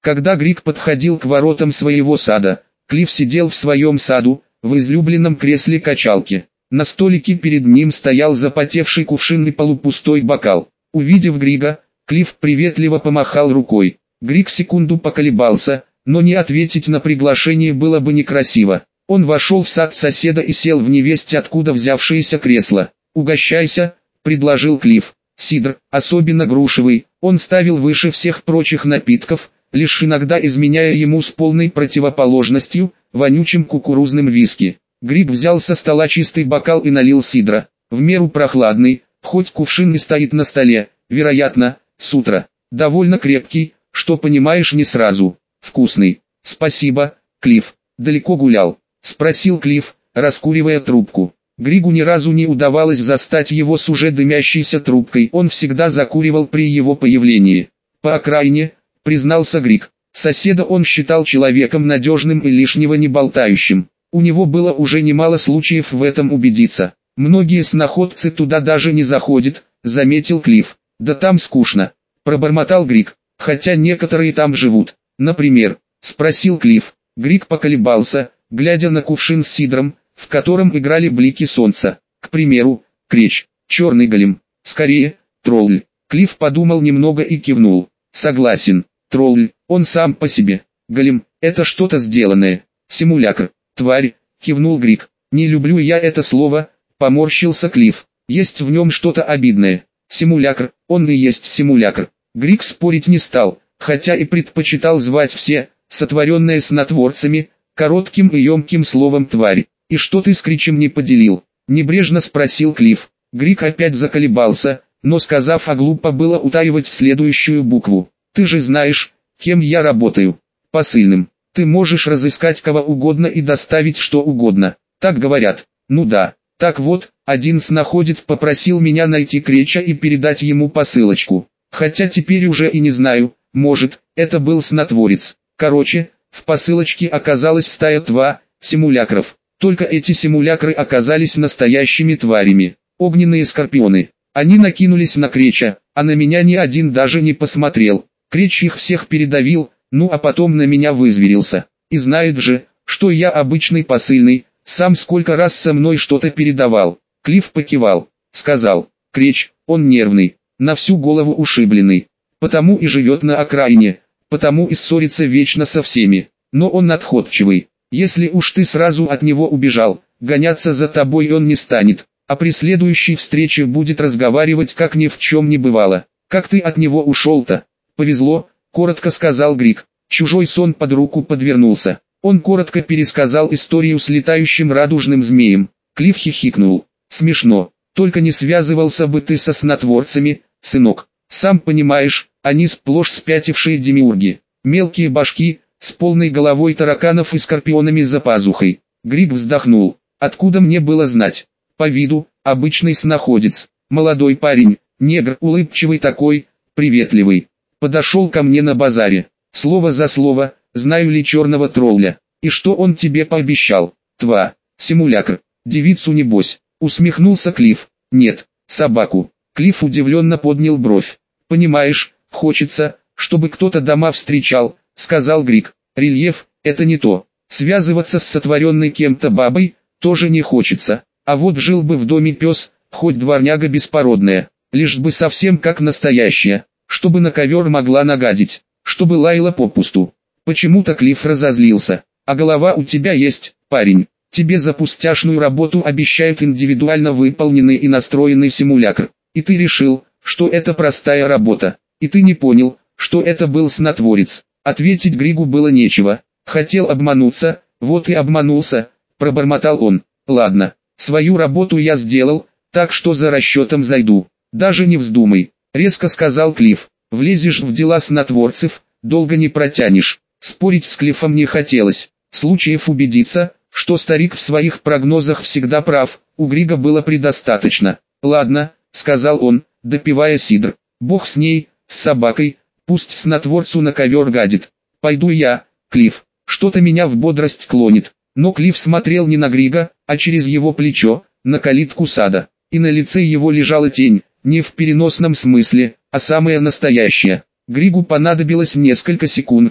Когда Григ подходил к воротам своего сада, Клифф сидел в своем саду, в излюбленном кресле качалки. На столике перед ним стоял запотевший кувшин и полупустой бокал. Увидев Грига, Клифф приветливо помахал рукой. Григ секунду поколебался, но не ответить на приглашение было бы некрасиво. Он вошел в сад соседа и сел в невесть откуда взявшееся кресло. «Угощайся», — предложил Клифф. Сидр, особенно грушевый, он ставил выше всех прочих напитков, лишь иногда изменяя ему с полной противоположностью, вонючим кукурузным виски. Григ взял со стола чистый бокал и налил сидра, в меру прохладный, хоть кувшин не стоит на столе, вероятно, с утра. Довольно крепкий, что понимаешь не сразу. Вкусный. Спасибо, Клифф. Далеко гулял? Спросил Клифф, раскуривая трубку. Григу ни разу не удавалось застать его с уже дымящейся трубкой, он всегда закуривал при его появлении. По окраине, признался Григ. Соседа он считал человеком надежным и лишнего не болтающим. У него было уже немало случаев в этом убедиться. Многие сноходцы туда даже не заходят, заметил Клифф. Да там скучно, пробормотал Григ, хотя некоторые там живут. Например, спросил Клифф. Григ поколебался, глядя на кувшин с сидром, в котором играли блики солнца. К примеру, кречь, черный голем. Скорее, тролль. Клифф подумал немного и кивнул. Согласен, тролль, он сам по себе. Голем, это что-то сделанное. Симулякр, тварь, кивнул Григ. Не люблю я это слово, поморщился Клифф. Есть в нем что-то обидное. Симулякр, он и есть симулякр. Григ спорить не стал, хотя и предпочитал звать все, сотворенные снотворцами, коротким и емким словом «тварь». «И что ты с кричем не поделил?» — небрежно спросил Клифф. Григ опять заколебался, но сказав, а глупо было утаивать следующую букву. «Ты же знаешь, кем я работаю. Посыльным. Ты можешь разыскать кого угодно и доставить что угодно. Так говорят». «Ну да. Так вот, один снаходец попросил меня найти креча и передать ему посылочку. Хотя теперь уже и не знаю, может, это был снотворец. Короче, в посылочке оказалась стая симулякров. Только эти симулякры оказались настоящими тварями. Огненные скорпионы. Они накинулись на креча, а на меня ни один даже не посмотрел. Креч их всех передавил, ну а потом на меня вызверился. И знает же, что я обычный посыльный, сам сколько раз со мной что-то передавал. Клифф покивал, сказал, Креч, он нервный, на всю голову ушибленный. Потому и живет на окраине, потому и ссорится вечно со всеми. Но он отходчивый. Если уж ты сразу от него убежал, гоняться за тобой он не станет, а при следующей встрече будет разговаривать как ни в чем не бывало. Как ты от него ушел-то? Повезло, коротко сказал Григ. Чужой сон под руку подвернулся. Он коротко пересказал историю с летающим радужным змеем. Клифф хихикнул. Смешно, только не связывался бы ты со снотворцами, сынок. Сам понимаешь, они сплошь спятившие демиурги. Мелкие башки, с полной головой тараканов и скорпионами за пазухой. Григ вздохнул. Откуда мне было знать? По виду, обычный снаходец. Молодой парень, негр улыбчивый такой, приветливый. Подошел ко мне на базаре. Слово за слово, знаю ли черного тролля. И что он тебе пообещал? Симулякр. Девицу небось. Усмехнулся Клифф. Нет, собаку. Клифф удивленно поднял бровь. Понимаешь, хочется, чтобы кто-то дома встречал, сказал Григ. Рельеф, это не то. Связываться с сотворенной кем-то бабой, тоже не хочется. А вот жил бы в доме пес, хоть дворняга беспородная, лишь бы совсем как настоящая, чтобы на ковер могла нагадить, чтобы лаяла попусту. Почему-то Клифф разозлился. А голова у тебя есть, парень. Тебе за пустяшную работу обещают индивидуально выполненный и настроенный симулякр. И ты решил, что это простая работа. И ты не понял, что это был снотворец. Ответить Григу было нечего. Хотел обмануться, вот и обманулся, пробормотал он. Ладно, свою работу я сделал, так что за расчетом зайду. Даже не вздумай, резко сказал Клифф. Влезешь в дела снотворцев, долго не протянешь. Спорить с Клиффом не хотелось. Случаев убедиться, что старик в своих прогнозах всегда прав, у Грига было предостаточно. Ладно, сказал он, допивая сидр. Бог с ней, с собакой, пусть снотворцу на ковер гадит. Пойду я, Клифф, что-то меня в бодрость клонит. Но Клифф смотрел не на Грига, а через его плечо, на калитку сада. И на лице его лежала тень, не в переносном смысле, а самая настоящая. Григу понадобилось несколько секунд,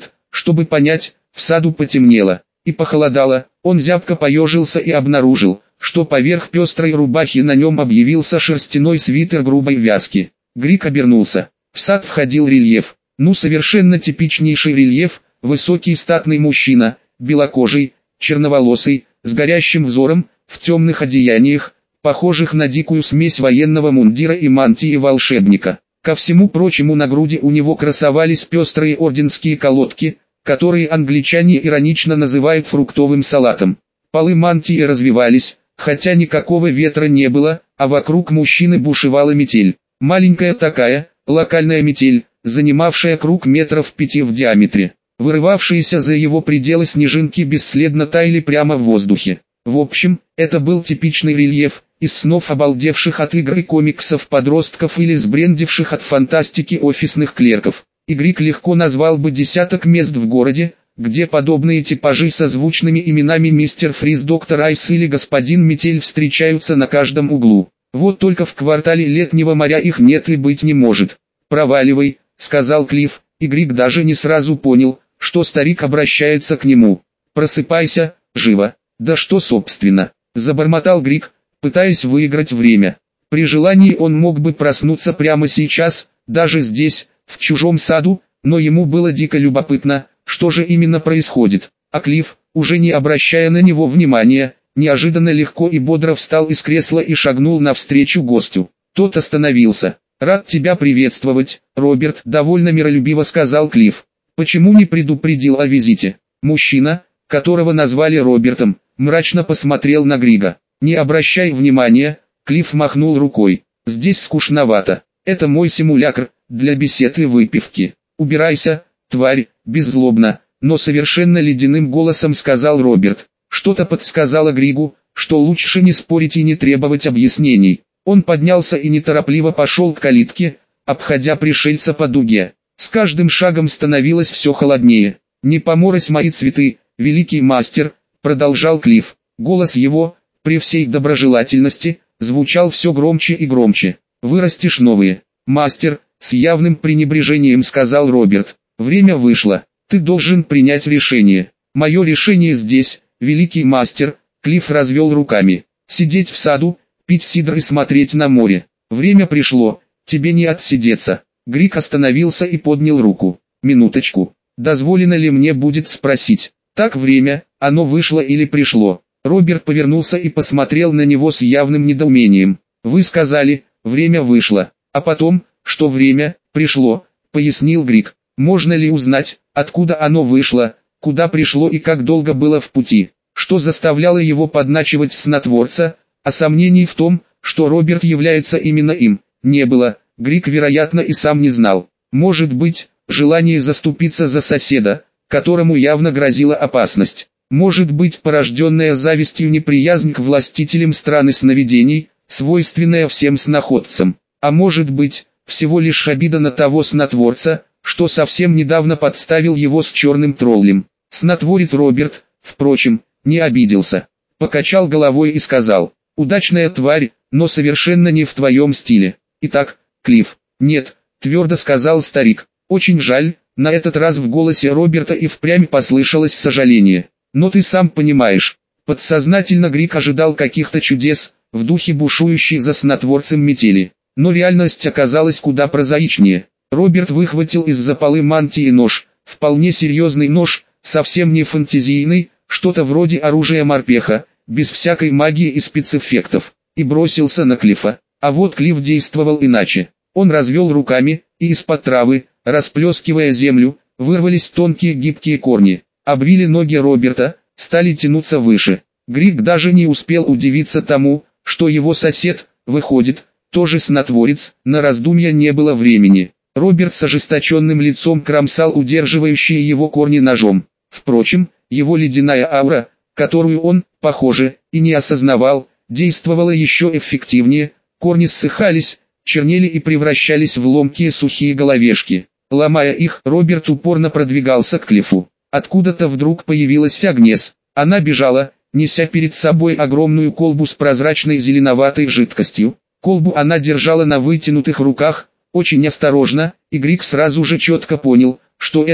чтобы понять, в саду потемнело и похолодало. Он зябко поежился и обнаружил, что поверх пестрой рубахи на нем объявился шерстяной свитер грубой вязки. Грик обернулся. В сад входил рельеф. Совершенно типичнейший рельеф, высокий статный мужчина, белокожий, черноволосый, с горящим взором, в темных одеяниях, похожих на дикую смесь военного мундира и мантии волшебника. Ко всему прочему на груди у него красовались пестрые орденские колодки, которые англичане иронично называют фруктовым салатом. Полы мантии развивались, хотя никакого ветра не было, а вокруг мужчины бушевала метель. Маленькая такая, локальная метель, занимавшая круг метров 5 в диаметре. Вырывавшиеся за его пределы снежинки бесследно таяли прямо в воздухе. В общем, это был типичный рельеф, из снов обалдевших от игр и комиксов подростков или сбрендивших от фантастики офисных клерков. И Грик легко назвал бы десяток мест в городе, где подобные типажи со звучными именами мистер Фриз, доктор Айс или господин Метель встречаются на каждом углу. Вот только в квартале Летнего моря их нет и быть не может. «Проваливай», — сказал Клифф, и Грик даже не сразу понял, что старик обращается к нему. «Просыпайся, живо». «Да что собственно?» — забормотал Грик, пытаясь выиграть время. При желании он мог бы проснуться прямо сейчас, даже здесь, в чужом саду, но ему было дико любопытно, что же именно происходит. А Клифф, уже не обращая на него внимания, неожиданно легко и бодро встал из кресла и шагнул навстречу гостю. Тот остановился. «Рад тебя приветствовать, Роберт», — довольно миролюбиво сказал Клифф. «Почему не предупредил о визите?» Мужчина, которого назвали Робертом, мрачно посмотрел на Грига. «Не обращай внимания», — Клифф махнул рукой. «Здесь скучновато. Это мой симулятор, для бесед и выпивки. Убирайся, тварь», — беззлобно, но совершенно ледяным голосом сказал Роберт. Что-то подсказало Григу, что лучше не спорить и не требовать объяснений. Он поднялся и неторопливо пошел к калитке, обходя пришельца по дуге. С каждым шагом становилось все холоднее. «Не поморось мои цветы, великий мастер», — продолжал Клифф. Голос его, при всей доброжелательности, звучал все громче и громче. «Вырастешь новые». «Мастер», — с явным пренебрежением сказал Роберт. «Время вышло. Ты должен принять решение». «Мое решение здесь, великий мастер», — Клифф развел руками. «Сидеть в саду, пить сидр и смотреть на море. Время пришло, тебе не отсидеться». Грик остановился и поднял руку. «Минуточку. Дозволено ли мне будет спросить? Так время, оно вышло или пришло?» Роберт повернулся и посмотрел на него с явным недоумением. «Вы сказали, время вышло, а потом, что время пришло», — пояснил Грик. «Можно ли узнать, откуда оно вышло, куда пришло и как долго было в пути?» Что заставляло его подначивать снотворца, а сомнений в том, что Роберт является именно им, не было. Грик, вероятно, и сам не знал. Может быть, желание заступиться за соседа, которому явно грозила опасность. Может быть, порожденная завистью неприязнь к властителям страны сновидений, свойственная всем сноходцам. А может быть, всего лишь обида на того снотворца, что совсем недавно подставил его с черным троллем. Снотворец Роберт, впрочем, не обиделся. Покачал головой и сказал: «Удачная тварь, но совершенно не в твоем стиле. Итак, Клифф». «Нет», твердо сказал старик. «Очень жаль», на этот раз в голосе Роберта и впрямь послышалось сожаление. «Но ты сам понимаешь». Подсознательно Грик ожидал каких-то чудес, в духе бушующей за снотворцем метели. Но реальность оказалась куда прозаичнее. Роберт выхватил из-за полы мантии нож, вполне серьезный нож, совсем не фантазийный, что-то вроде оружия морпеха, без всякой магии и спецэффектов, и бросился на Клиффа. А вот Клифф действовал иначе. Он развел руками, и из-под травы, расплескивая землю, вырвались тонкие гибкие корни, обвили ноги Роберта, стали тянуться выше. Грик даже не успел удивиться тому, что его сосед, выходит, тоже снотворец, на раздумья не было времени. Роберт с ожесточенным лицом кромсал удерживающие его корни ножом. Впрочем, его ледяная аура, которую он, похоже, и не осознавал, действовала еще эффективнее, корни ссыхались, чернели и превращались в ломкие сухие головешки. Ломая их, Роберт упорно продвигался к Клиффу. Откуда-то вдруг появилась Агнес. Она бежала, неся перед собой огромную колбу с прозрачной зеленоватой жидкостью. Колбу она держала на вытянутых руках, очень осторожно, и Грик сразу же четко понял, что это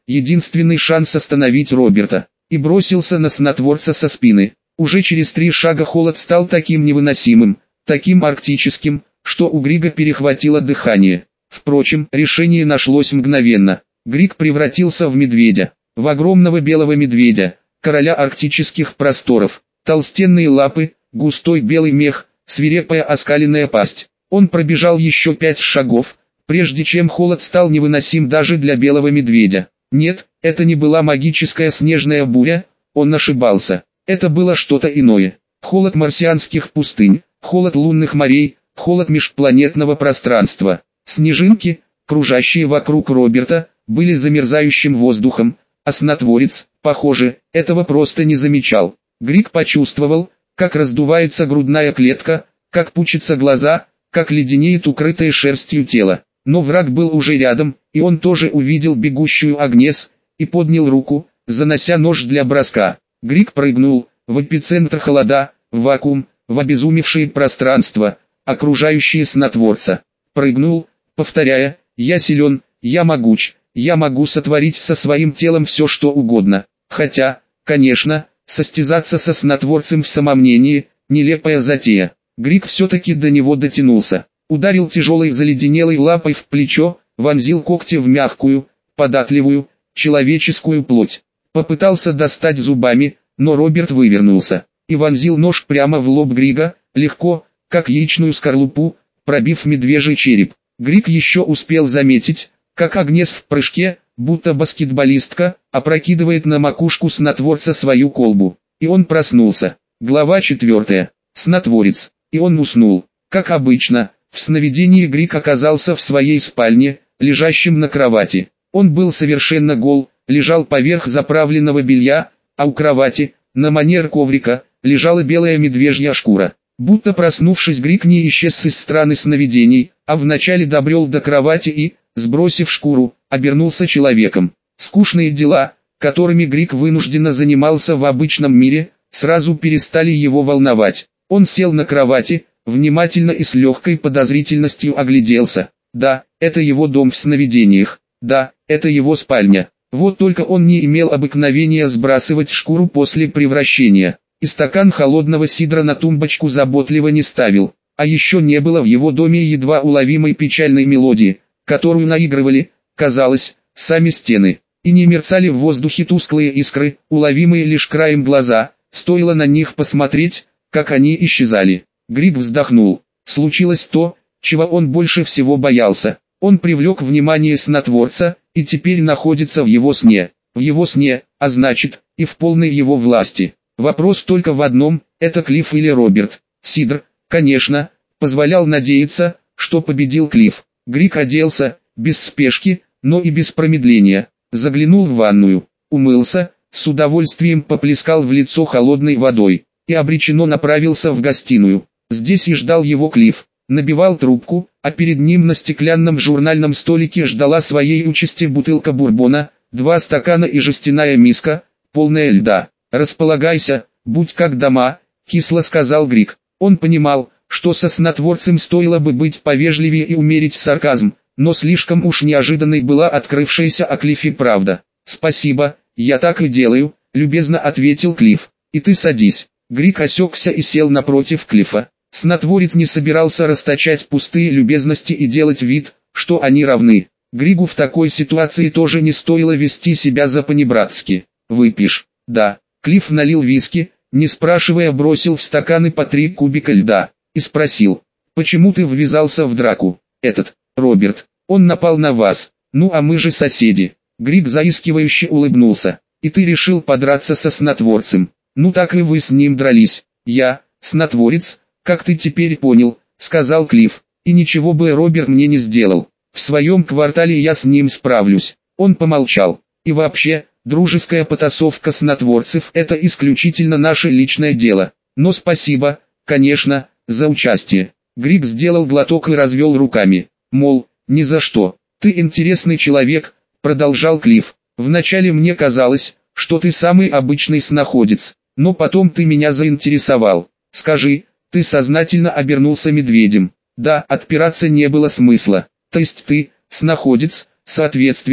единственный шанс остановить Роберта, и бросился на снотворца со спины. Уже через 3 шага холод стал таким невыносимым, таким арктическим, что у Грига перехватило дыхание. Впрочем, решение нашлось мгновенно. Григ превратился в медведя, в огромного белого медведя, короля арктических просторов. Толстенные лапы, густой белый мех, свирепая оскаленная пасть. Он пробежал еще 5 шагов, прежде чем холод стал невыносим даже для белого медведя. Нет, это не была магическая снежная буря, он ошибался. Это было что-то иное. Холод марсианских пустынь, холод лунных морей, холод межпланетного пространства. Снежинки, кружащие вокруг Роберта, были замерзающим воздухом, а снотворец, похоже, этого просто не замечал. Григ почувствовал, как раздувается грудная клетка, как пучатся глаза, как леденеет укрытое шерстью тело. Но враг был уже рядом, и он тоже увидел бегущую Агнес, и поднял руку, занося нож для броска. Григ прыгнул, в эпицентр холода, в вакуум, в обезумевшее пространство, окружающее снотворца. Прыгнул, повторяя: «Я силен, я могуч, я могу сотворить со своим телом все что угодно». Хотя, конечно, состязаться со снотворцем в самомнении – нелепая затея. Григ все-таки до него дотянулся. Ударил тяжелой заледенелой лапой в плечо, вонзил когти в мягкую, податливую, человеческую плоть. Попытался достать зубами, но Роберт вывернулся и вонзил нож прямо в лоб Грига, легко, как яичную скорлупу, пробив медвежий череп. Григ еще успел заметить, как Агнес в прыжке, будто баскетболистка, опрокидывает на макушку снотворца свою колбу. И он проснулся. Глава 4. Снотворец. И он уснул. Как обычно, в сновидении Григ оказался в своей спальне, лежащим на кровати. Он был совершенно гол, лежал поверх заправленного белья, а у кровати, на манер коврика, лежала белая медвежья шкура. Будто проснувшись, Григ не исчез из страны сновидений, а вначале добрел до кровати и, сбросив шкуру, обернулся человеком. Скучные дела, которыми Григ вынужденно занимался в обычном мире, сразу перестали его волновать. Он сел на кровати, внимательно и с легкой подозрительностью огляделся. Да, это его дом в сновидениях. Да, это его спальня. Вот только он не имел обыкновения сбрасывать шкуру после превращения. И стакан холодного сидра на тумбочку заботливо не ставил. А еще не было в его доме едва уловимой печальной мелодии, которую наигрывали, казалось, сами стены. И не мерцали в воздухе тусклые искры, уловимые лишь краем глаза, стоило на них посмотреть, как они исчезали. Григ вздохнул. Случилось то, чего он больше всего боялся. Он привлек внимание снотворца, и теперь находится в его сне. В его сне, а значит, и в полной его власти. Вопрос только в одном, это Клифф или Роберт. Сидр, конечно, позволял надеяться, что победил Клифф. Григ оделся, без спешки, но и без промедления. Заглянул в ванную, умылся, с удовольствием поплескал в лицо холодной водой и обреченно направился в гостиную. Здесь и ждал его Клифф. Набивал трубку, а перед ним на стеклянном журнальном столике ждала своей участи бутылка бурбона, 2 стакана и жестяная миска, полная льда. «Располагайся, будь как дома», — кисло сказал Григ. Он понимал, что со снотворцем стоило бы быть повежливее и умерить сарказм, но слишком уж неожиданной была открывшаяся о Клиффе правда. «Спасибо, я так и делаю», — любезно ответил Клифф. «И ты садись». Григ осекся и сел напротив Клиффа. Снотворец не собирался расточать пустые любезности и делать вид, что они равны. Григу в такой ситуации тоже не стоило вести себя за-понебратски. «Выпьешь?» «Да». Клифф налил виски, не спрашивая бросил в стаканы по 3 кубика льда, и спросил: «Почему ты ввязался в драку?» «Этот, Роберт, он напал на вас, ну а мы же соседи». Григ заискивающе улыбнулся. «И ты решил подраться со снотворцем?» «Ну так и вы с ним дрались». «Я, снотворец, как ты теперь понял», — сказал Клифф. «И ничего бы Роберт мне не сделал. В своем квартале я с ним справлюсь». Он помолчал. «И вообще, дружеская потасовка снотворцев — это исключительно наше личное дело. Но спасибо, конечно, за участие». Григ сделал глоток и развел руками. Мол, ни за что. «Ты интересный человек», — продолжал Клифф. «Вначале мне казалось, что ты самый обычный сноходец, но потом ты меня заинтересовал. Скажи, ты сознательно обернулся медведем?» «Да, отпираться не было смысла. То есть ты, сноходец, соответственно,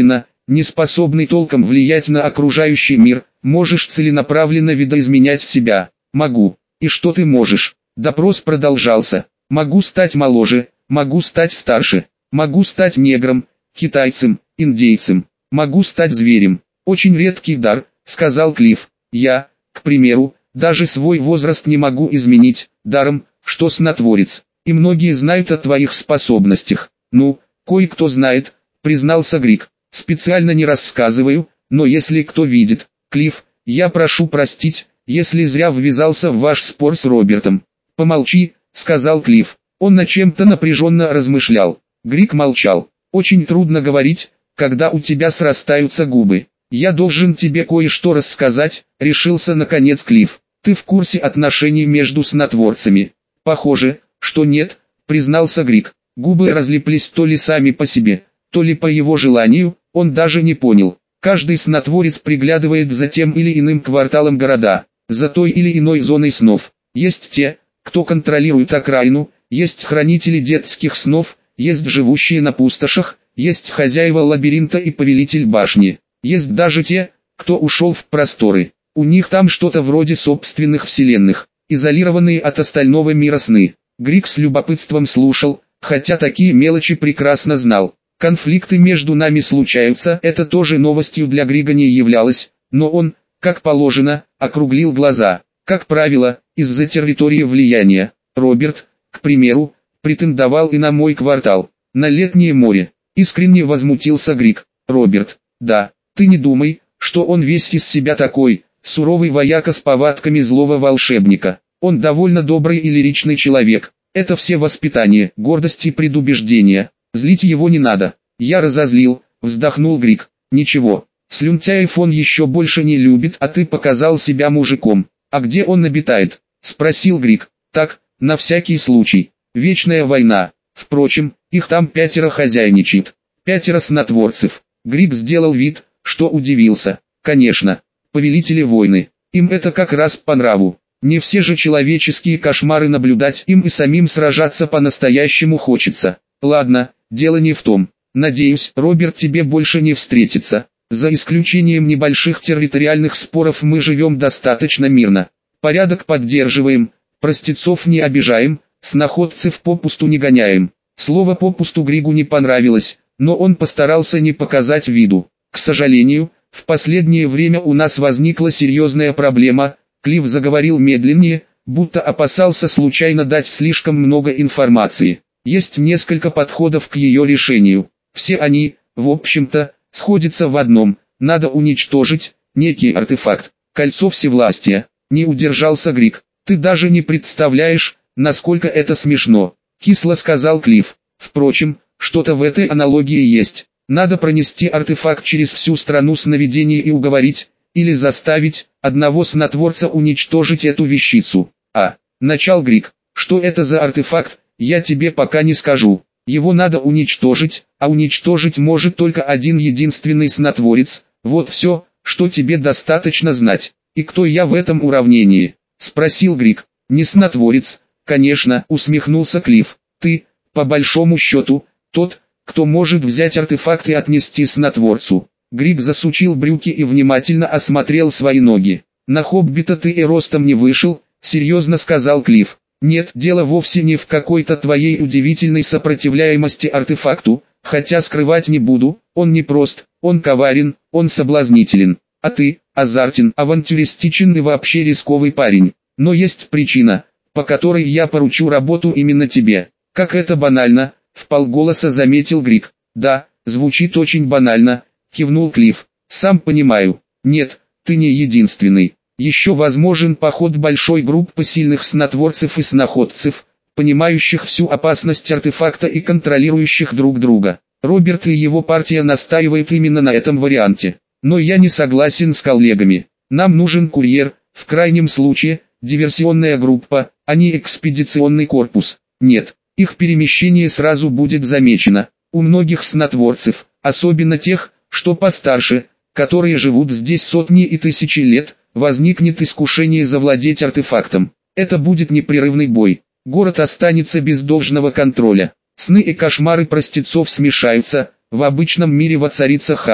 не способный толком влиять на окружающий мир, можешь целенаправленно видоизменять себя. Могу. И что ты можешь? Допрос продолжался. Могу стать моложе, могу стать старше, могу стать негром, китайцем, индейцем, могу стать зверем. Очень редкий дар, сказал Клифф. Я, к примеру, даже свой возраст не могу изменить, даром, что снотворец. И многие знают о твоих способностях. Ну, кое-кто знает, признался Грик. Специально не рассказываю, но если кто видит. Клифф, я прошу простить, если зря ввязался в ваш спор с Робертом. Помолчи, сказал Клифф. Он над чем-то напряженно размышлял. Грик молчал. Очень трудно говорить, когда у тебя срастаются губы. Я должен тебе кое-что рассказать, решился наконец Клифф. Ты в курсе отношений между снотворцами? Похоже, что нет, признался Грик. Губы разлиплись то ли сами по себе, то ли по его желанию, он даже не понял. Каждый снотворец приглядывает за тем или иным кварталом города, за той или иной зоной снов. Есть те, кто контролирует окраину, есть хранители детских снов, есть живущие на пустошах, есть хозяева лабиринта и повелитель башни. Есть даже те, кто ушел в просторы. У них там что-то вроде собственных вселенных, изолированные от остального мира сны. Грик с любопытством слушал, хотя такие мелочи прекрасно знал. Конфликты между нами случаются, это тоже новостью для Грига не являлось, но он, как положено, округлил глаза. Как правило, из-за территории влияния. Роберт, к примеру, претендовал и на мой квартал, на Летнее море. Искренне возмутился Грик. Роберт, да, ты не думай, что он весь из себя такой, суровый вояка с повадками злого волшебника. Он довольно добрый и лиричный человек. Это все воспитание, гордость и предубеждение. Злить его не надо. Я разозлил, вздохнул Грик. Ничего, слюнтяев он еще больше не любит, а ты показал себя мужиком. А где он обитает? Спросил Грик. Так, на всякий случай. Вечная война. Впрочем, их там 5 хозяйничает. 5 снотворцев. Грик сделал вид, что удивился. Конечно, повелители войны. Им это как раз по нраву. Не все же человеческие кошмары наблюдать, им и самим сражаться по-настоящему хочется. Ладно, дело не в том. Надеюсь, Роберт тебе больше не встретится. За исключением небольших территориальных споров мы живем достаточно мирно. Порядок поддерживаем, простецов не обижаем, сноходцев попусту не гоняем. Слово попусту Григу не понравилось, но он постарался не показать виду. К сожалению, в последнее время у нас возникла серьезная проблема. Клифф заговорил медленнее, будто опасался случайно дать слишком много информации. Есть несколько подходов к ее решению. Все они, в общем-то, сходятся в одном: надо уничтожить некий артефакт, кольцо всевластия. Не удержался Грик. Ты даже не представляешь, насколько это смешно, кисло сказал Клифф. Впрочем, что-то в этой аналогии есть. Надо пронести артефакт через всю страну сновидений и уговорить, или заставить, одного снотворца уничтожить эту вещицу. Начал Грик. Что это за артефакт, я тебе пока не скажу. Его надо уничтожить, а уничтожить может только один единственный снотворец. Вот все, что тебе достаточно знать. И кто я в этом уравнении? Спросил Грик. Не снотворец, конечно, усмехнулся Клифф. Ты, по большому счету, тот, кто может взять артефакт и отнести снотворцу. Грик засучил брюки и внимательно осмотрел свои ноги. На хоббита ты и ростом не вышел, серьезно сказал Клифф. Нет, дело вовсе не в какой-то твоей удивительной сопротивляемости артефакту, хотя скрывать не буду, он не прост, он коварен, он соблазнителен. А ты, азартен, авантюристичен и вообще рисковый парень. Но есть причина, по которой я поручу работу именно тебе. Как это банально, вполголоса заметил Грик. Да, звучит очень банально, кивнул Клифф. Сам понимаю. Нет, ты не единственный. Еще возможен поход большой группы сильных снотворцев и сноходцев, понимающих всю опасность артефакта и контролирующих друг друга. Роберт и его партия настаивают именно на этом варианте. Но я не согласен с коллегами. Нам нужен курьер, в крайнем случае, диверсионная группа, а не экспедиционный корпус. Нет, их перемещение сразу будет замечено. У многих снотворцев, особенно тех, что постарше, которые живут здесь сотни и тысячи лет, возникнет искушение завладеть артефактом. Это будет непрерывный бой. Город останется без должного контроля. Сны и кошмары простецов смешаются, в обычном мире воцарится хаос.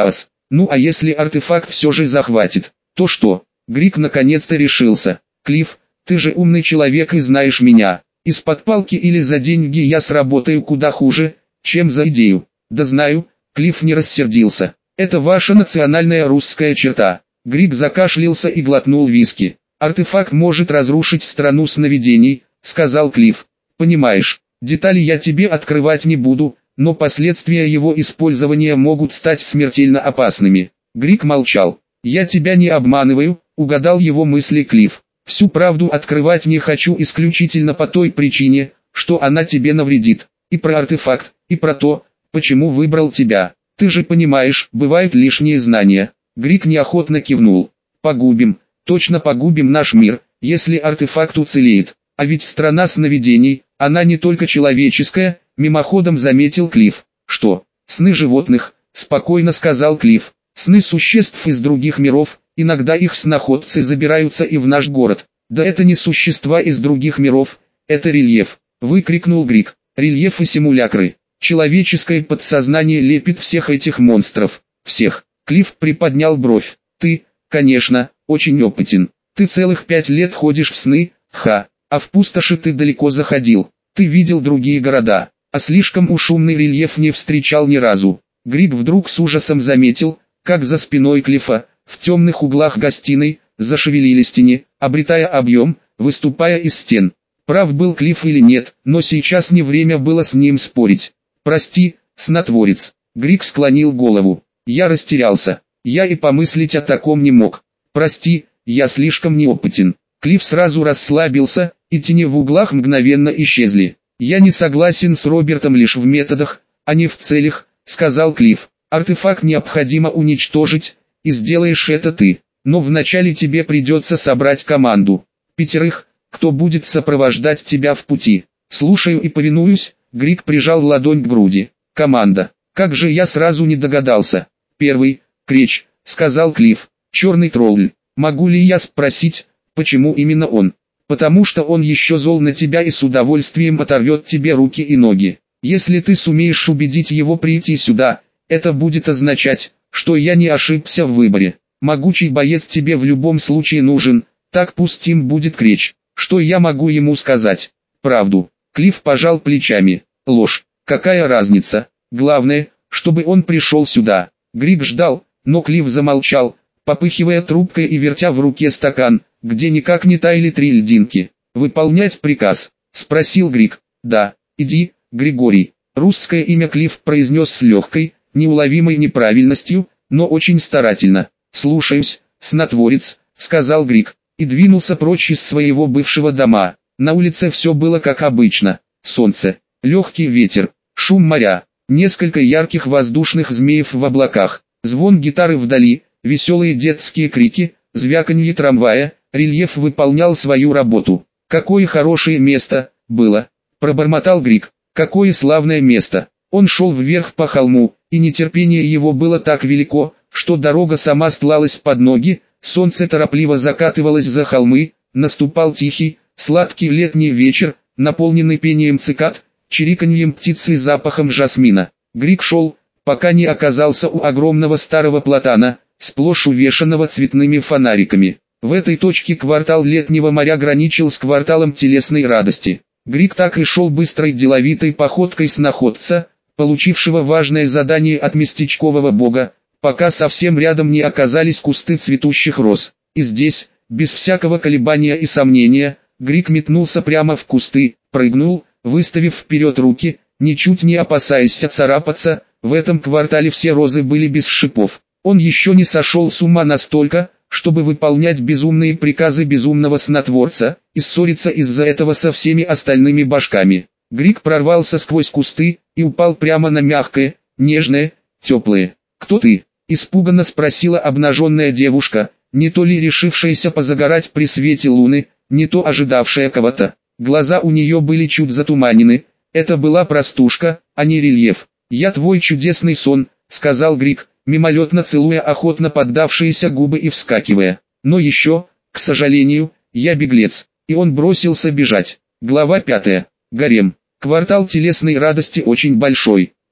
Ну а если артефакт все же захватит, то что? Грик наконец-то решился. Клифф, ты же умный человек и знаешь меня. Из-под палки или за деньги я сработаю куда хуже, чем за идею. Да знаю, Клифф не рассердился. Это ваша национальная русская черта. Грик закашлялся и глотнул виски. Артефакт может разрушить страну сновидений, сказал Клифф. Понимаешь, детали я тебе открывать не буду, но последствия его использования могут стать смертельно опасными. Грик молчал. Я тебя не обманываю, угадал его мысли Клифф. Всю правду открывать не хочу исключительно по той причине, что она тебе навредит. И про артефакт, и про то, почему выбрал тебя. Ты же понимаешь, бывают лишние знания. Грик неохотно кивнул. Погубим, точно погубим наш мир, если артефакт уцелеет. А ведь страна сновидений, она не только человеческая, мимоходом заметил Клифф. Что, сны животных, спокойно сказал Клифф. Сны существ из других миров, иногда их сноходцы забираются и в наш город. Да это не существа из других миров, это рельеф, выкрикнул Грик. Рельеф и симулякры. Человеческое подсознание лепит всех этих монстров. Всех. Клифф приподнял бровь. Ты, конечно, очень опытен. Ты целых 5 лет ходишь в сны, ха. А в пустоши ты далеко заходил. Ты видел другие города, а слишком уж умный рельеф не встречал ни разу. Грик вдруг с ужасом заметил, как за спиной Клиффа, в темных углах гостиной, зашевелились тени, обретая объем, выступая из стен. Прав был Клифф или нет, но сейчас не время было с ним спорить. «Прости, снотворец». Грик склонил голову. «Я растерялся. Я и помыслить о таком не мог. Прости, я слишком неопытен». Клифф сразу расслабился, и тени в углах мгновенно исчезли. «Я не согласен с Робертом лишь в методах, а не в целях», — сказал Клифф. «Артефакт необходимо уничтожить, и сделаешь это ты. Но вначале тебе придется собрать команду. 5, кто будет сопровождать тебя в пути». «Слушаю и повинуюсь», — Грик прижал ладонь к груди. «Команда. Как же я сразу не догадался». «Первый, Креч», — сказал Клифф. «Черный тролль. Могу ли я спросить, почему именно он?» «Потому что он еще зол на тебя и с удовольствием оторвет тебе руки и ноги. Если ты сумеешь убедить его прийти сюда, это будет означать, что я не ошибся в выборе. Могучий боец тебе в любом случае нужен, так пусть им будет Креч. Что я могу ему сказать? Правду». Клифф пожал плечами. «Ложь. Какая разница? Главное, чтобы он пришел сюда». Грик ждал, но Клифф замолчал, попыхивая трубкой и вертя в руке стакан, где никак не таяли 3 льдинки. «Выполнять приказ?» — спросил Грик. «Да, иди, Григорий». Русское имя Клифф произнес с легкой, неуловимой неправильностью, но очень старательно. «Слушаюсь, снотворец», — сказал Грик, и двинулся прочь из своего бывшего дома. На улице все было как обычно. Солнце, легкий ветер, шум моря, несколько ярких воздушных змеев в облаках, звон гитары вдали, веселые детские крики, звяканье трамвая. Рельеф выполнял свою работу. «Какое хорошее место было», — пробормотал Грик. «Какое славное место». Он шел вверх по холму, и нетерпение его было так велико, что дорога сама стлалась под ноги, солнце торопливо закатывалось за холмы, наступал тихий, сладкий летний вечер, наполненный пением цикад, чириканьем птиц и запахом жасмина. Грик шел, пока не оказался у огромного старого платана, сплошь увешанного цветными фонариками. В этой точке квартал Летнего моря граничил с кварталом Телесной радости. Грик так и шел быстрой деловитой походкой сноходца, получившего важное задание от местечкового бога, пока совсем рядом не оказались кусты цветущих роз. И здесь, без всякого колебания и сомнения, Грик метнулся прямо в кусты, прыгнул, выставив вперед руки, ничуть не опасаясь оцарапаться. В этом квартале все розы были без шипов. Он еще не сошел с ума настолько, чтобы выполнять безумные приказы безумного снотворца, и ссориться из-за этого со всеми остальными башками. Грик прорвался сквозь кусты, и упал прямо на мягкое, нежное, теплое. «Кто ты?» – испуганно спросила обнаженная девушка, не то ли решившаяся позагорать при свете луны, не то ожидавшая кого-то. Глаза у нее были чуть затуманены, это была простушка, а не рельеф. «Я твой чудесный сон», – сказал Грик, мимолетно целуя охотно поддавшиеся губы и вскакивая. «Но еще, к сожалению, я беглец». И он бросился бежать. Глава 5. Гарем. Квартал Телесной радости очень большой.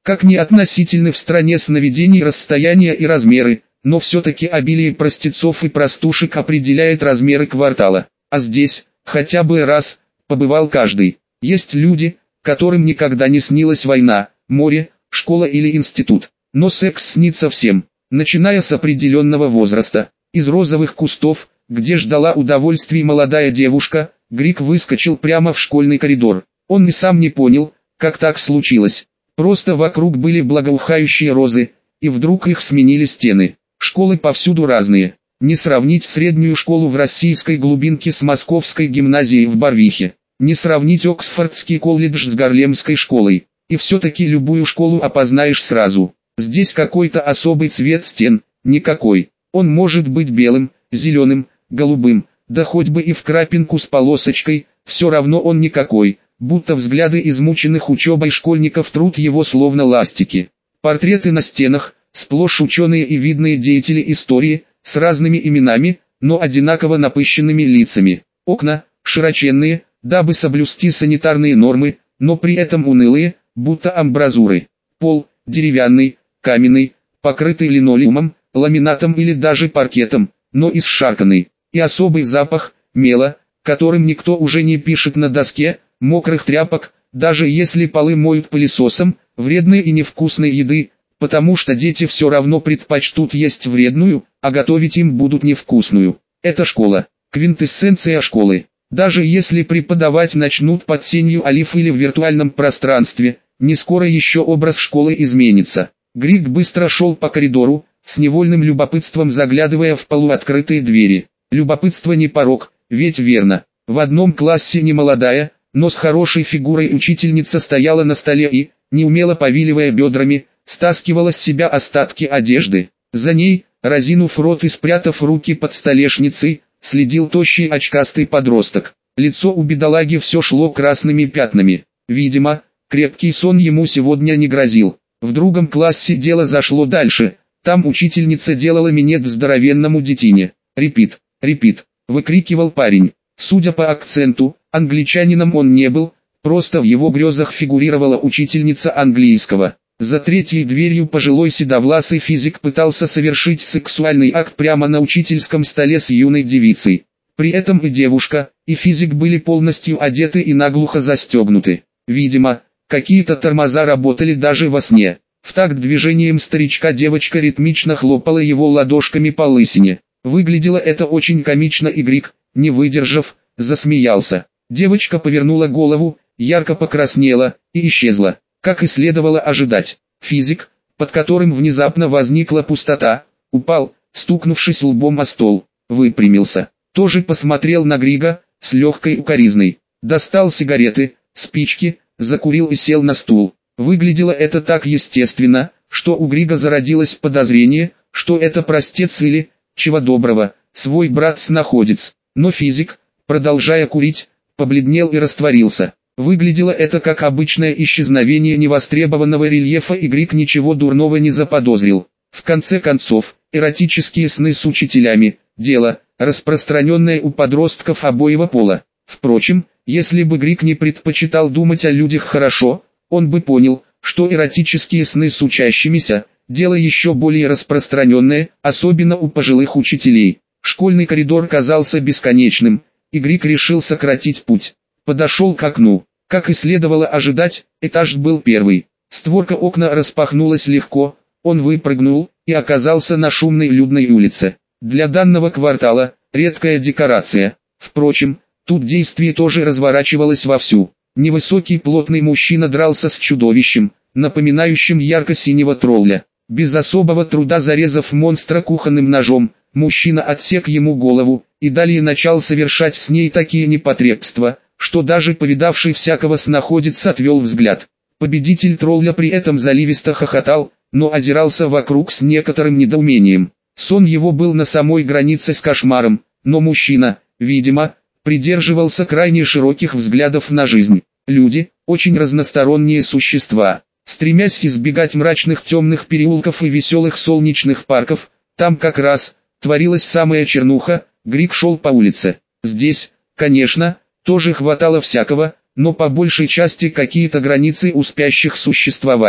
Как ни относительны в стране сновидений расстояния и размеры, но все-таки обилие простецов и простушек определяет размеры квартала. А здесь, хотя бы раз, побывал каждый. Есть люди, которым никогда не снилась война, море, школа или институт. Но секс снится всем, начиная с определенного возраста. Из розовых кустов, где ждала удовольствий молодая девушка, Грик выскочил прямо в школьный коридор. Он и сам не понял, как так случилось. Просто вокруг были благоухающие розы, и вдруг их сменили стены. Школы повсюду разные. Не сравнить среднюю школу в российской глубинке с московской гимназией в Барвихе. Не сравнить Оксфордский колледж с Гарлемской школой. И все-таки любую школу опознаешь сразу. Здесь какой-то особый цвет стен, никакой. Он может быть белым, зеленым, голубым, да хоть бы и в крапинку с полосочкой, все равно он никакой. Будто взгляды измученных учебой школьников трут его словно ластики. Портреты на стенах, сплошь ученые и видные деятели истории, с разными именами, но одинаково напыщенными лицами. Окна, широченные, дабы соблюсти санитарные нормы, но при этом унылые, будто амбразуры. Пол, деревянный, каменный, покрытый линолеумом, ламинатом или даже паркетом, но исшарканный. И особый запах, мела, которым никто уже не пишет на доске, мокрых тряпок, даже если полы моют пылесосом, вредной и невкусной еды, потому что дети все равно предпочтут есть вредную, а готовить им будут невкусную. Это школа, квинтэссенция школы. Даже если преподавать начнут под сенью олив или в виртуальном пространстве, не скоро еще образ школы изменится. Грик быстро шел по коридору, с невольным любопытством заглядывая в полуоткрытые двери. Любопытство не порок, ведь верно. В одном классе немолодая, но с хорошей фигурой учительница стояла на столе и, неумело повиливая бедрами, стаскивала с себя остатки одежды. За ней, разинув рот и спрятав руки под столешницей, следил тощий очкастый подросток. Лицо у бедолаги все шло красными пятнами. Видимо, крепкий сон ему сегодня не грозил. В другом классе дело зашло дальше. Там учительница делала минет здоровенному детине. «Репит, репит», выкрикивал парень. Судя по акценту, англичанином он не был, просто в его грезах фигурировала учительница английского. За третьей дверью пожилой седовласый физик пытался совершить сексуальный акт прямо на учительском столе с юной девицей. При этом и девушка, и физик были полностью одеты и наглухо застегнуты. Видимо, какие-то тормоза работали даже во сне. В такт движением старичка девочка ритмично хлопала его ладошками по лысине. Выглядело это очень комично, и Грик, не выдержав, засмеялся. Девочка повернула голову, ярко покраснела и исчезла. Как и следовало ожидать, физик, под которым внезапно возникла пустота, упал, стукнувшись лбом о стол, выпрямился. Тоже посмотрел на Грига, с легкой укоризной. Достал сигареты, спички, закурил и сел на стул. Выглядело это так естественно, что у Грига зародилось подозрение, что это простец или, чего доброго, свой брат-снаходец. Но физик, продолжая курить, побледнел и растворился. Выглядело это как обычное исчезновение невостребованного рельефа, и Грик ничего дурного не заподозрил. В конце концов, эротические сны с учителями – дело, распространенное у подростков обоего пола. Впрочем, если бы Грик не предпочитал думать о людях хорошо, он бы понял, что эротические сны с учащимися – дело еще более распространенное, особенно у пожилых учителей. Школьный коридор казался бесконечным, и Грик решил сократить путь. Подошел к окну. Как и следовало ожидать, этаж был первый. Створка окна распахнулась легко, он выпрыгнул и оказался на шумной людной улице. Для данного квартала – редкая декорация. Впрочем, тут действие тоже разворачивалось вовсю. Невысокий плотный мужчина дрался с чудовищем, напоминающим ярко-синего тролля. Без особого труда зарезав монстра кухонным ножом, мужчина отсек ему голову, и далее начал совершать с ней такие непотребства, что даже повидавший всякого снаходец отвел взгляд. Победитель тролля при этом заливисто хохотал, но озирался вокруг с некоторым недоумением. Сон его был на самой границе с кошмаром, но мужчина, видимо, придерживался крайне широких взглядов на жизнь. Люди – очень разносторонние существа. Стремясь избегать мрачных темных переулков и веселых солнечных парков, там как раз творилась самая чернуха. Грик шел по улице. Здесь, конечно, тоже хватало всякого, но по большей части какие-то границы у спящих существовали.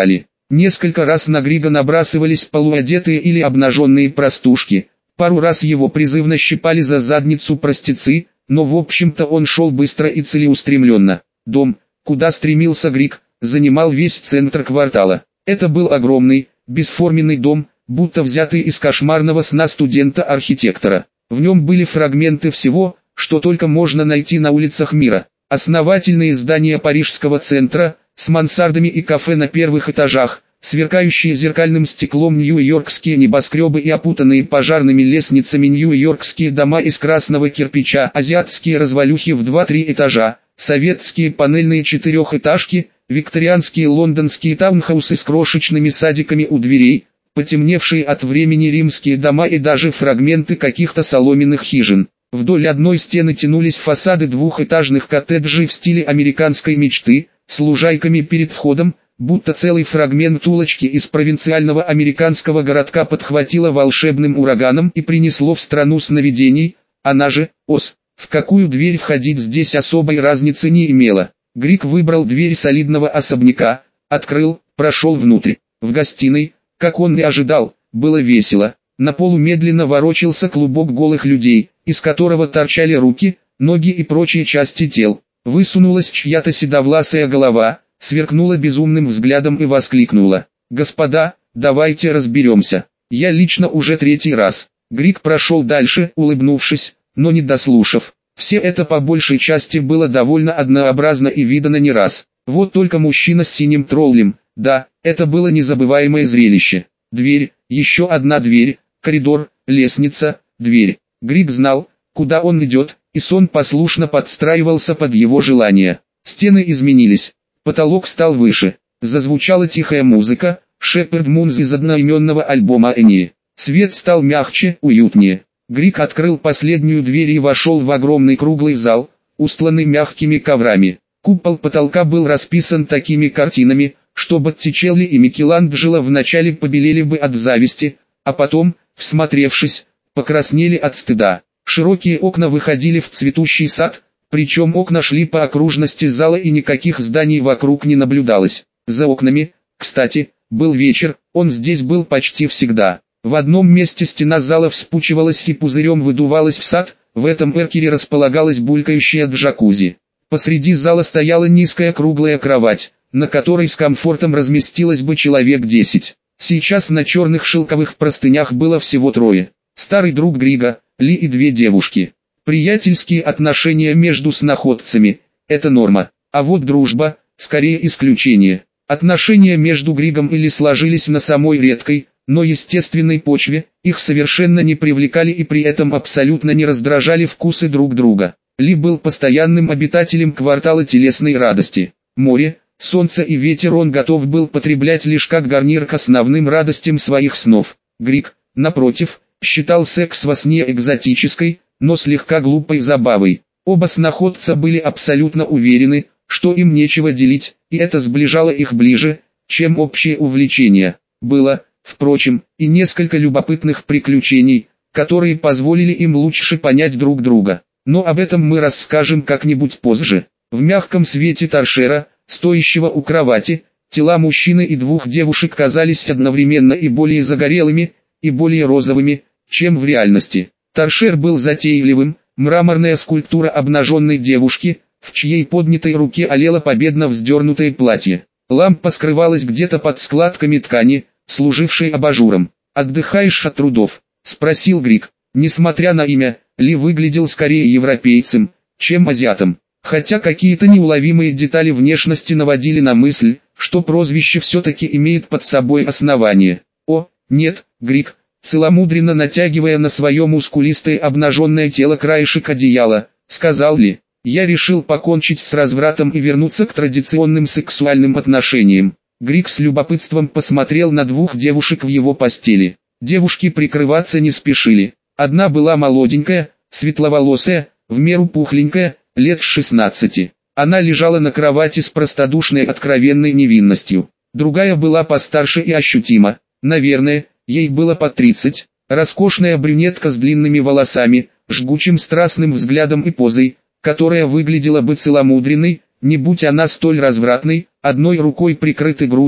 Несколько раз на Грига набрасывались полуодетые или обнаженные простушки, пару раз его призывно щипали за задницу простецы, но в общем-то он шел быстро и целеустремленно. Дом, куда стремился Григ, занимал весь центр квартала. Это был огромный, бесформенный дом, будто взятый из кошмарного сна студента-архитектора. В нем были фрагменты всего, что только можно найти на улицах мира. Основательные здания парижского центра, с мансардами и кафе на первых этажах, сверкающие зеркальным стеклом нью-йоркские небоскребы и опутанные пожарными лестницами нью-йоркские дома из красного кирпича, азиатские развалюхи в 2-3 этажа, советские панельные четырехэтажки, викторианские лондонские таунхаусы с крошечными садиками у дверей, потемневшие от времени римские дома и даже фрагменты каких-то соломенных хижин. Вдоль одной стены тянулись фасады двухэтажных коттеджей в стиле американской мечты, с лужайками перед входом, будто целый фрагмент улочки из провинциального американского городка подхватило волшебным ураганом и принесло в страну сновидений, она же, Оз. В какую дверь входить здесь особой разницы не имело. Григ выбрал дверь солидного особняка, открыл, прошел внутрь. В гостиной, как он и ожидал, было весело. На полу медленно ворочался клубок голых людей, из которого торчали руки, ноги и прочие части тел. Высунулась чья-то седовласая голова, сверкнула безумным взглядом и воскликнула: «Господа, давайте разберемся. Я лично уже 3-й раз». Григ прошел дальше, улыбнувшись, но не дослушав. Все это по большей части было довольно однообразно и видано не раз. Вот только мужчина с синим троллем, да, это было незабываемое зрелище. Дверь, еще одна дверь, коридор, лестница, дверь. Григ знал, куда он идет, и сон послушно подстраивался под его желание. Стены изменились, потолок стал выше, зазвучала тихая музыка, Шепард Мунз из одноименного альбома Энни. Свет стал мягче, уютнее. Григ открыл последнюю дверь и вошел в огромный круглый зал, устланный мягкими коврами. Купол потолка был расписан такими картинами, что Боттичелли и Микеланджело вначале побелели бы от зависти, а потом, всмотревшись, покраснели от стыда. Широкие окна выходили в цветущий сад, причем окна шли по окружности зала и никаких зданий вокруг не наблюдалось. За окнами, кстати, был вечер, он здесь был почти всегда. В одном месте стена зала вспучивалась и пузырем выдувалась в сад, в этом эркере располагалась булькающая джакузи. Посреди зала стояла низкая круглая кровать, на которой с комфортом разместилось бы человек 10. Сейчас на черных шелковых простынях было всего 3. Старый друг Грига, Ли и 2 девушки. Приятельские отношения между сноходцами – это норма, а вот дружба – скорее исключение. Отношения между Григом и Ли сложились на самой редкой, но естественной почве, их совершенно не привлекали и при этом абсолютно не раздражали вкусы друг друга. Ли был постоянным обитателем квартала телесной радости. Море, солнце и ветер он готов был потреблять лишь как гарнир к основным радостям своих снов. Григ, напротив, считал секс во сне экзотической, но слегка глупой забавой. Оба сноходца были абсолютно уверены, что им нечего делить, и это сближало их ближе, чем общее увлечение. Было, впрочем, и несколько любопытных приключений, которые позволили им лучше понять друг друга. Но об этом мы расскажем как-нибудь позже. В мягком свете торшера, стоящего у кровати, тела мужчины и 2 девушек казались одновременно и более загорелыми, и более розовыми, чем в реальности. Торшер был затейливым, мраморная скульптура обнаженной девушки, в чьей поднятой руке олело победно вздернутое платье. Лампа скрывалась где-то под складками ткани, служившей абажуром. «Отдыхаешь от трудов?» – спросил Григ. Несмотря на имя, Ли выглядел скорее европейцем, чем азиатом. Хотя какие-то неуловимые детали внешности наводили на мысль, что прозвище все-таки имеет под собой основание. «О, нет, Григ», целомудренно натягивая на свое мускулистое обнаженное тело краешек одеяла, сказал Ли. «Я решил покончить с развратом и вернуться к традиционным сексуальным отношениям». Григ с любопытством посмотрел на 2 девушек в его постели. Девушки прикрываться не спешили. Одна была молоденькая, светловолосая, в меру пухленькая, лет 16. Она лежала на кровати с простодушной откровенной невинностью. Другая была постарше и ощутимо, наверное, ей было по 30. Роскошная брюнетка с длинными волосами, жгучим страстным взглядом и позой, которая выглядела бы целомудренной, не будь она столь развратной, одной рукой прикрыты груди,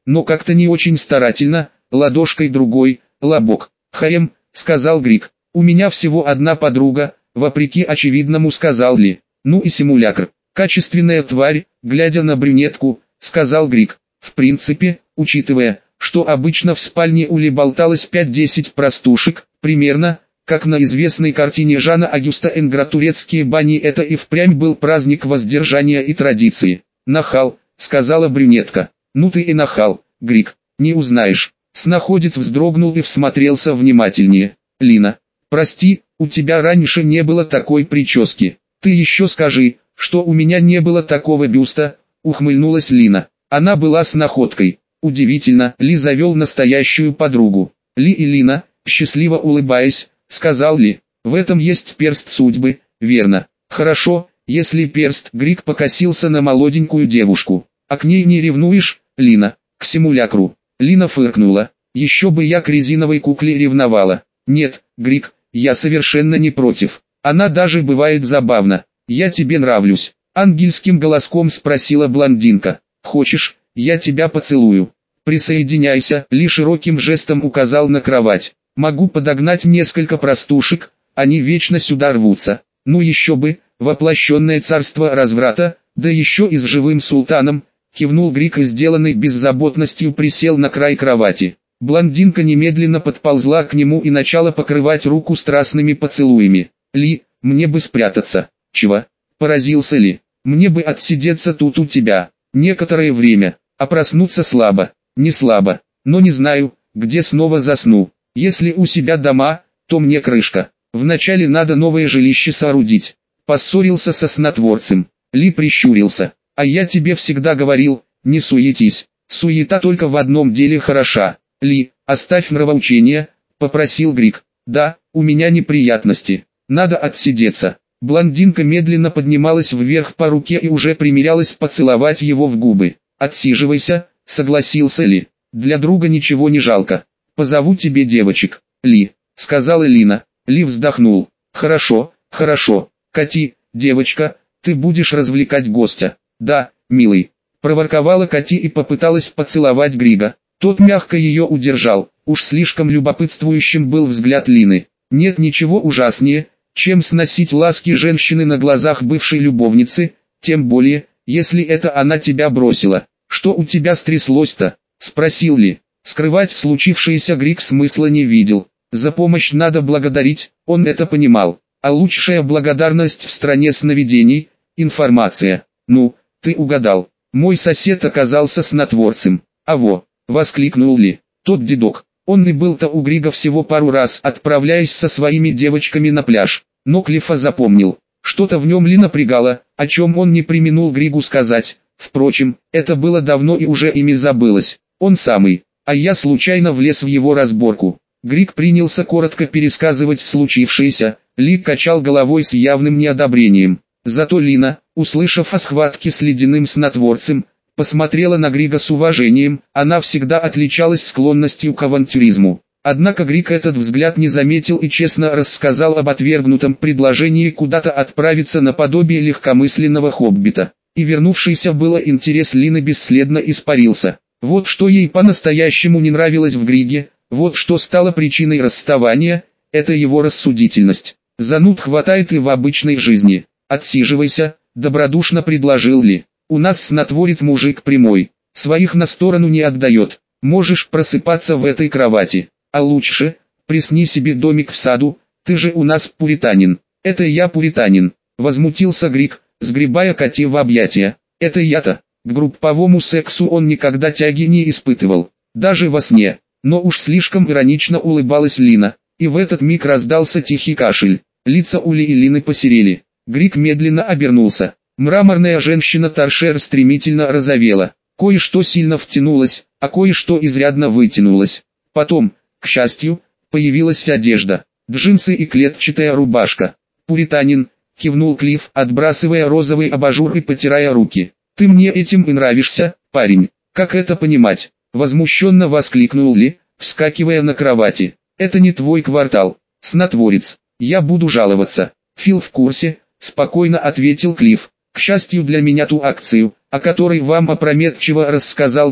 но как-то не очень старательно, ладошкой другой, лобок. «Хаем», — сказал Грик, — «у меня всего одна подруга», вопреки очевидному сказал Ли. «Ну и симулякр, качественная тварь», глядя на брюнетку, сказал Грик. В принципе, учитывая, что обычно в спальне у Ли болталось 5-10 простушек, примерно, как на известной картине Жана Агюста Энгра «Турецкие бани», это и впрямь был праздник воздержания и традиции. «Нахал», — сказала брюнетка. «Ну ты и нахал, Грик, не узнаешь». Снаходец вздрогнул и всмотрелся внимательнее. «Лина, прости, у тебя раньше не было такой прически. Ты еще скажи, что у меня не было такого бюста», — ухмыльнулась Лина. Она была снаходкой. Удивительно, Ли завел настоящую подругу. Ли и Лина, счастливо улыбаясь, сказал Ли, в этом есть перст судьбы, верно? Хорошо, если перст. Грик покосился на молоденькую девушку. А к ней не ревнуешь, Лина? К симулякру. Лина фыркнула. Еще бы я к резиновой кукле ревновала. Нет, Грик, я совершенно не против. Она даже бывает забавна. Я тебе нравлюсь. Ангельским голоском спросила блондинка. Хочешь, я тебя поцелую? Присоединяйся. Ли широким жестом указал на кровать. Могу подогнать несколько простушек, они вечно сюда рвутся. Ну еще бы, воплощенное царство разврата, да еще и с живым султаном, кивнул Грик и сделанной беззаботностью присел на край кровати. Блондинка немедленно подползла к нему и начала покрывать руку страстными поцелуями. Ли, мне бы спрятаться. Чего? Поразился Ли. Мне бы отсидеться тут у тебя, некоторое время, а проснуться слабо, не слабо, но не знаю, где снова засну. Если у себя дома, то мне крышка. Вначале надо новое жилище соорудить. Поссорился со снотворцем. Ли прищурился. А я тебе всегда говорил, не суетись. Суета только в одном деле хороша. Ли, оставь нравоучение, попросил Грик. Да, у меня неприятности. Надо отсидеться. Блондинка медленно поднималась вверх по руке и уже примерялась поцеловать его в губы. Отсиживайся, согласился Ли. Для друга ничего не жалко. Позову тебе девочек. Ли, сказала Лина. Ли вздохнул. Хорошо, хорошо. Кати, девочка, ты будешь развлекать гостя. Да, милый. Проворковала Кати и попыталась поцеловать Грига. Тот мягко ее удержал. Уж слишком любопытствующим был взгляд Лины. Нет ничего ужаснее, чем сносить ласки женщины на глазах бывшей любовницы, тем более, если это она тебя бросила. Что у тебя стряслось-то? Спросил Ли. Скрывать случившееся Грик смысла не видел. За помощь надо благодарить, он это понимал. А лучшая благодарность в стране сновидений – информация. Ну, ты угадал. Мой сосед оказался снотворцем. Аво, воскликнул Ли. Тот дедок. Он и был-то у Грига всего пару раз, отправляясь со своими девочками на пляж. Но Клиффа запомнил. Что-то в нем Ли напрягало, о чем он не преминул Григу сказать. Впрочем, это было давно и уже ими забылось. Он самый. А я случайно влез в его разборку. Григ принялся коротко пересказывать случившееся, Ли качал головой с явным неодобрением. Зато Лина, услышав о схватке с ледяным снотворцем, посмотрела на Грига с уважением, она всегда отличалась склонностью к авантюризму. Однако Григ этот взгляд не заметил и честно рассказал об отвергнутом предложении куда-то отправиться наподобие легкомысленного хоббита. И вернувшийся было интерес Лины бесследно испарился. Вот что ей по-настоящему не нравилось в Григе, вот что стало причиной расставания, это его рассудительность. Зануд хватает и в обычной жизни. Отсиживайся, добродушно предложил Ли. У нас снотворец мужик прямой, своих на сторону не отдает. Можешь просыпаться в этой кровати, а лучше, присни себе домик в саду, ты же у нас пуританин. Это я пуританин, возмутился Григ, сгребая Кати в объятия. Это я-то. К групповому сексу он никогда тяги не испытывал, даже во сне. Но уж слишком иронично улыбалась Лина, и в этот миг раздался тихий кашель. Лица у Ли и Лины посерели. Григ медленно обернулся. Мраморная женщина-торшер стремительно розовела. Кое-что сильно втянулось, а кое-что изрядно вытянулось. Потом, к счастью, появилась одежда. Джинсы и клетчатая рубашка. «Пуританин», кивнул Клифф, отбрасывая розовый абажур и потирая руки. «Ты мне этим и нравишься, парень. Как это понимать?» Возмущенно воскликнул Ли, вскакивая на кровати. «Это не твой квартал, снотворец. Я буду жаловаться». «Фил в курсе», спокойно ответил Клифф. «К счастью для меня ту акцию, о которой вам опрометчиво рассказал Григ,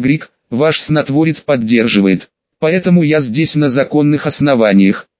Ваш снотворец поддерживает. Поэтому я здесь на законных основаниях.